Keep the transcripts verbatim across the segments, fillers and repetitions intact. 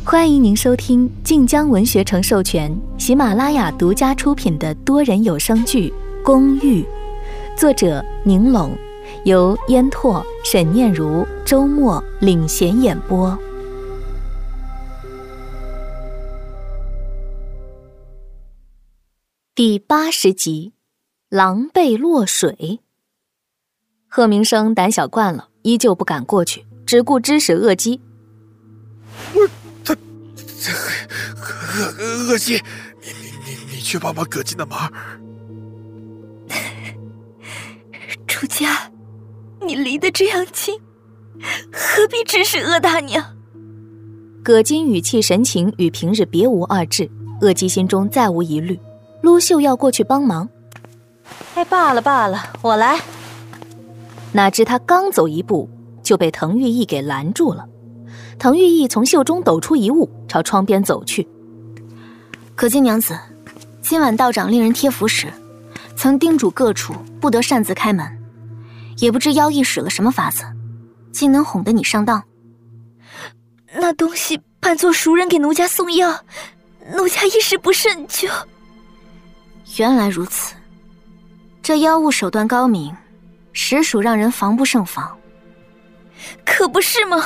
欢迎您收听晋江文学城授权、喜马拉雅独家出品的多人有声剧《公寓》，作者宁拢，由烟拓、沈念如、周末领衔演播。第八十集，狼狈落水。贺明生胆小惯了，依旧不敢过去，只顾指使恶姬。 我他恶恶姬，你你你你去帮帮葛金的忙。 楚家，你离得这样近，何必指使鄂大娘？ 葛金语气神情与平日别无二致，恶姬心中再无疑虑。陆秀要过去帮忙。 哎，罢了罢了，我来。 哪知他刚走一步，就被滕玉意给拦住了。滕玉意从袖中抖出一物，朝窗边走去。 可金娘子，今晚道长令人贴符时，曾叮嘱各处不得擅自开门，也不知妖异使了什么法子，竟能哄得你上当。 那东西扮作熟人给奴家送药，奴家一时不慎就…… 原来如此，这妖物手段高明，实属让人防不胜防。 可不是吗？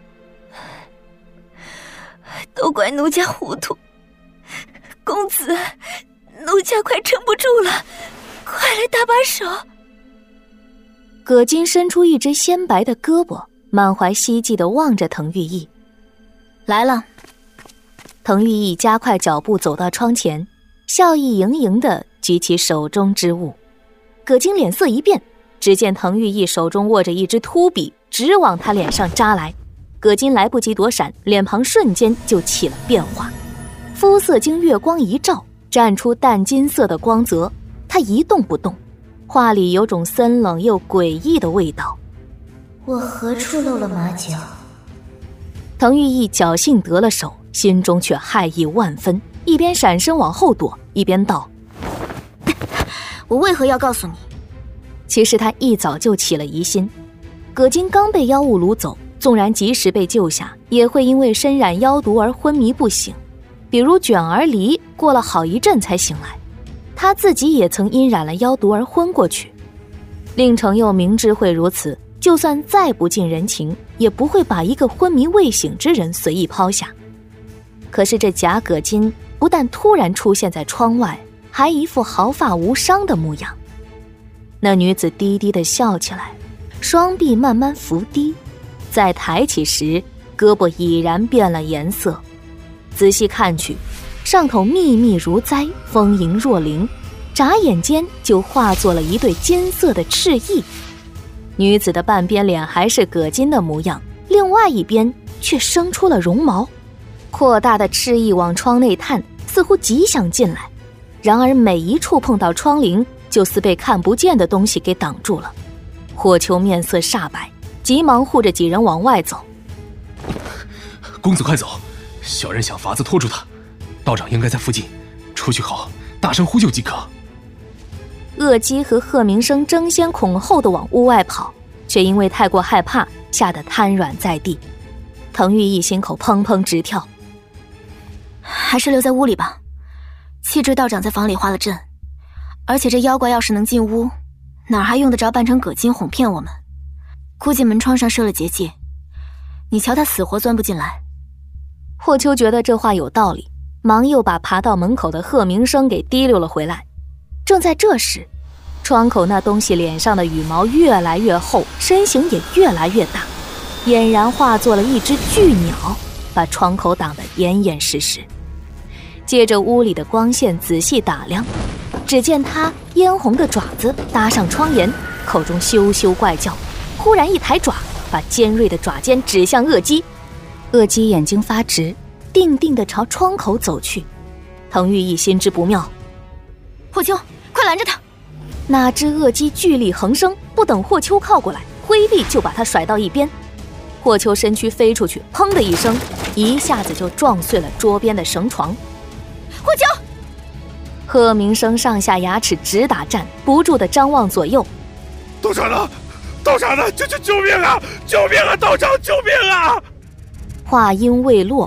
都怪奴家糊涂，公子，奴家快撑不住了，快来搭把手。 葛金伸出一只鲜白的胳膊，满怀希冀地望着滕玉意。 来了。 滕玉意加快脚步走到窗前，笑意盈盈地举起手中之物。葛金脸色一变，只见滕玉意手中握着一支秃笔，直往他脸上扎来。葛金来不及躲闪，脸庞瞬间就起了变化，肤色经月光一照，绽出淡金色的光泽。他一动不动，话里有种森冷又诡异的味道。 我何处漏了马脚？ 滕玉意侥幸得了手，心中却害意万分，一边闪身往后躲，一边道： 我为何要告诉你？ 其实他一早就起了疑心。葛金刚被妖物掳走，纵然及时被救下，也会因为身染妖毒而昏迷不醒。比如卷儿离过了好一阵才醒来，他自己也曾因染了妖毒而昏过去。令程又明知会如此，就算再不近人情，也不会把一个昏迷未醒之人随意抛下。可是这假葛金不但突然出现在窗外，还一副毫发无伤的模样。那女子低低地笑起来，双臂慢慢伏低，再抬起时，胳膊已然变了颜色。仔细看去，上头密密如栽，丰盈若灵，眨眼间就化作了一对金色的翅翼。女子的半边脸还是葛金的模样，另外一边却生出了绒毛，扩大的翅翼往窗内探，似乎极想进来。然而每一触碰到窗棂，就似被看不见的东西给挡住了。霍秋面色煞白，急忙护着几人往外走。 公子快走，小人想法子拖住他，道长应该在附近，出去后大声呼救即可。 恶姬和贺明生争先恐后地往屋外跑，却因为太过害怕，吓得瘫软在地。滕玉意心口砰砰直跳， 还是留在屋里吧。气质道长在房里画了阵，而且这妖怪要是能进屋，哪还用得着扮成葛金哄骗我们？估计门窗上设了结界，你瞧他死活钻不进来。 霍秋觉得这话有道理，忙又把爬到门口的贺明生给提溜了回来。正在这时，窗口那东西脸上的羽毛越来越厚，身形也越来越大，俨然化作了一只巨鸟，把窗口挡得严严实实。借着屋里的光线仔细打量，只见他嫣红的爪子搭上窗沿，口中咻咻怪叫，忽然一抬爪，把尖锐的爪尖指向恶姬。恶姬眼睛发直，定定地朝窗口走去。滕玉意心知不妙， 霍秋，快拦着他！ 哪知恶姬巨力横生，不等霍秋靠过来，挥力就把他甩到一边。霍秋身躯飞出去，砰的一声，一下子就撞碎了桌边的绳床。 霍秋！ 贺明生上下牙齿直打颤，不住地张望左右。 道长呢？道长呢？救救救命啊！救命啊！道长救命啊！ 话音未落，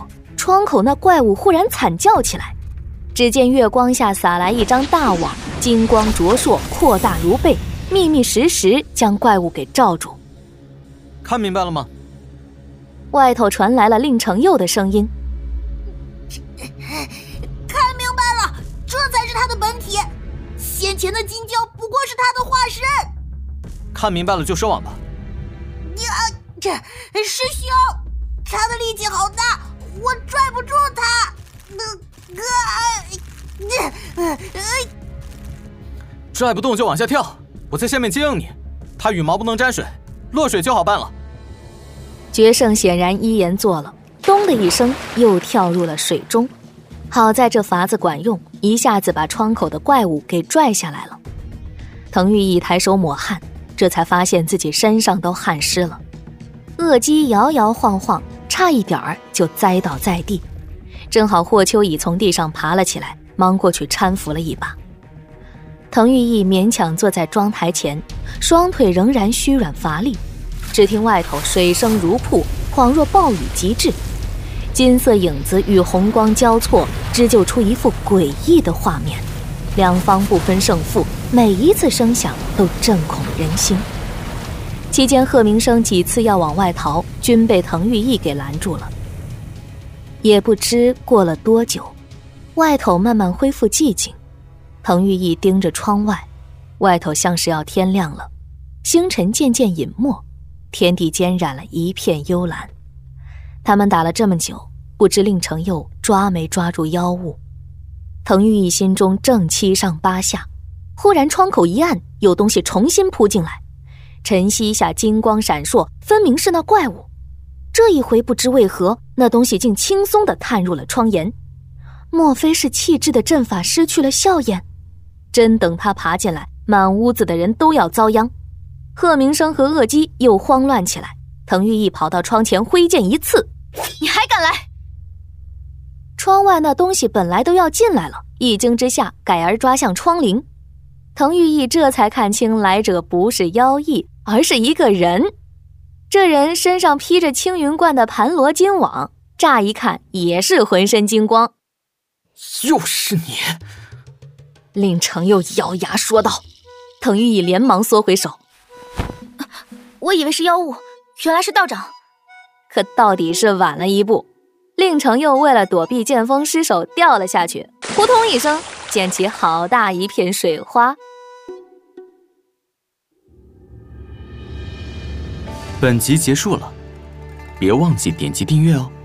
窗口那怪物忽然惨叫起来。只见月光下洒来一张大网，金光灼烁，扩大如倍，密密实实将怪物给罩住。 看明白了吗？ 外头传来了令成佑的声音。 看明白了，这才是他的本体。先前的金蛟不过是他的化身。 看明白了就收网吧。 呀，这师兄，他的力气好大，我拽不住他。呃呃呃呃拽不动就往下跳，我在下面接应你。他羽毛不能沾水，落水就好办了。 决胜显然依言做了，咚的一声又跳入了水中。好在这法子管用，一下子把窗口的怪物给拽下来了。滕玉义抬手抹汗，这才发现自己身上都汗湿了。恶鸡摇摇晃晃，差一点儿就栽倒在地。正好霍秋乙从地上爬了起来，忙过去搀扶了一把。滕玉义勉强坐在妆台前，双腿仍然虚软乏力。只听外头水声如瀑，恍若暴雨极至，金色影子与红光交错，织就出一幅诡异的画面。两方不分胜负，每一次声响都震恐人心。期间贺明生几次要往外逃，均被滕玉义给拦住了。也不知过了多久，外头慢慢恢复寂静。滕玉义盯着窗外，外头像是要天亮了，星辰渐渐隐没，天地间染了一片幽蓝。他们打了这么久，不知令成佑抓没抓住妖物。滕玉义心中正七上八下，忽然窗口一暗，有东西重新扑进来，晨曦下金光闪烁，分明是那怪物。这一回不知为何，那东西竟轻松地探入了窗沿。莫非是气质的阵法失去了效验？真等他爬进来，满屋子的人都要遭殃。贺明生和恶鸡又慌乱起来，滕玉义跑到窗前挥剑一刺。 你还敢来？ 窗外那东西本来都要进来了，一惊之下改而抓向窗棂。滕玉义这才看清来者不是妖异，而是一个人。这人身上披着青云观的盘罗金网，乍一看也是浑身金光。 又是你！ 令成佑咬牙说道。滕玉义连忙缩回手。 我以为是妖物，原来是道长。 可到底是晚了一步。令成佑为了躲避剑锋失手掉了下去，扑通一声溅起好大一片水花。 本集结束了，别忘记点击订阅哦。